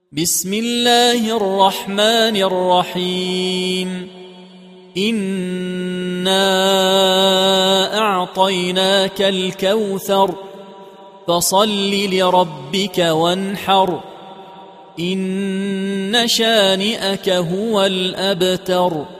بسم الله الرحمن الرحيم إنا أعطيناك الكوثر فصل لربك وانحر إن شانئك هو الأبتر.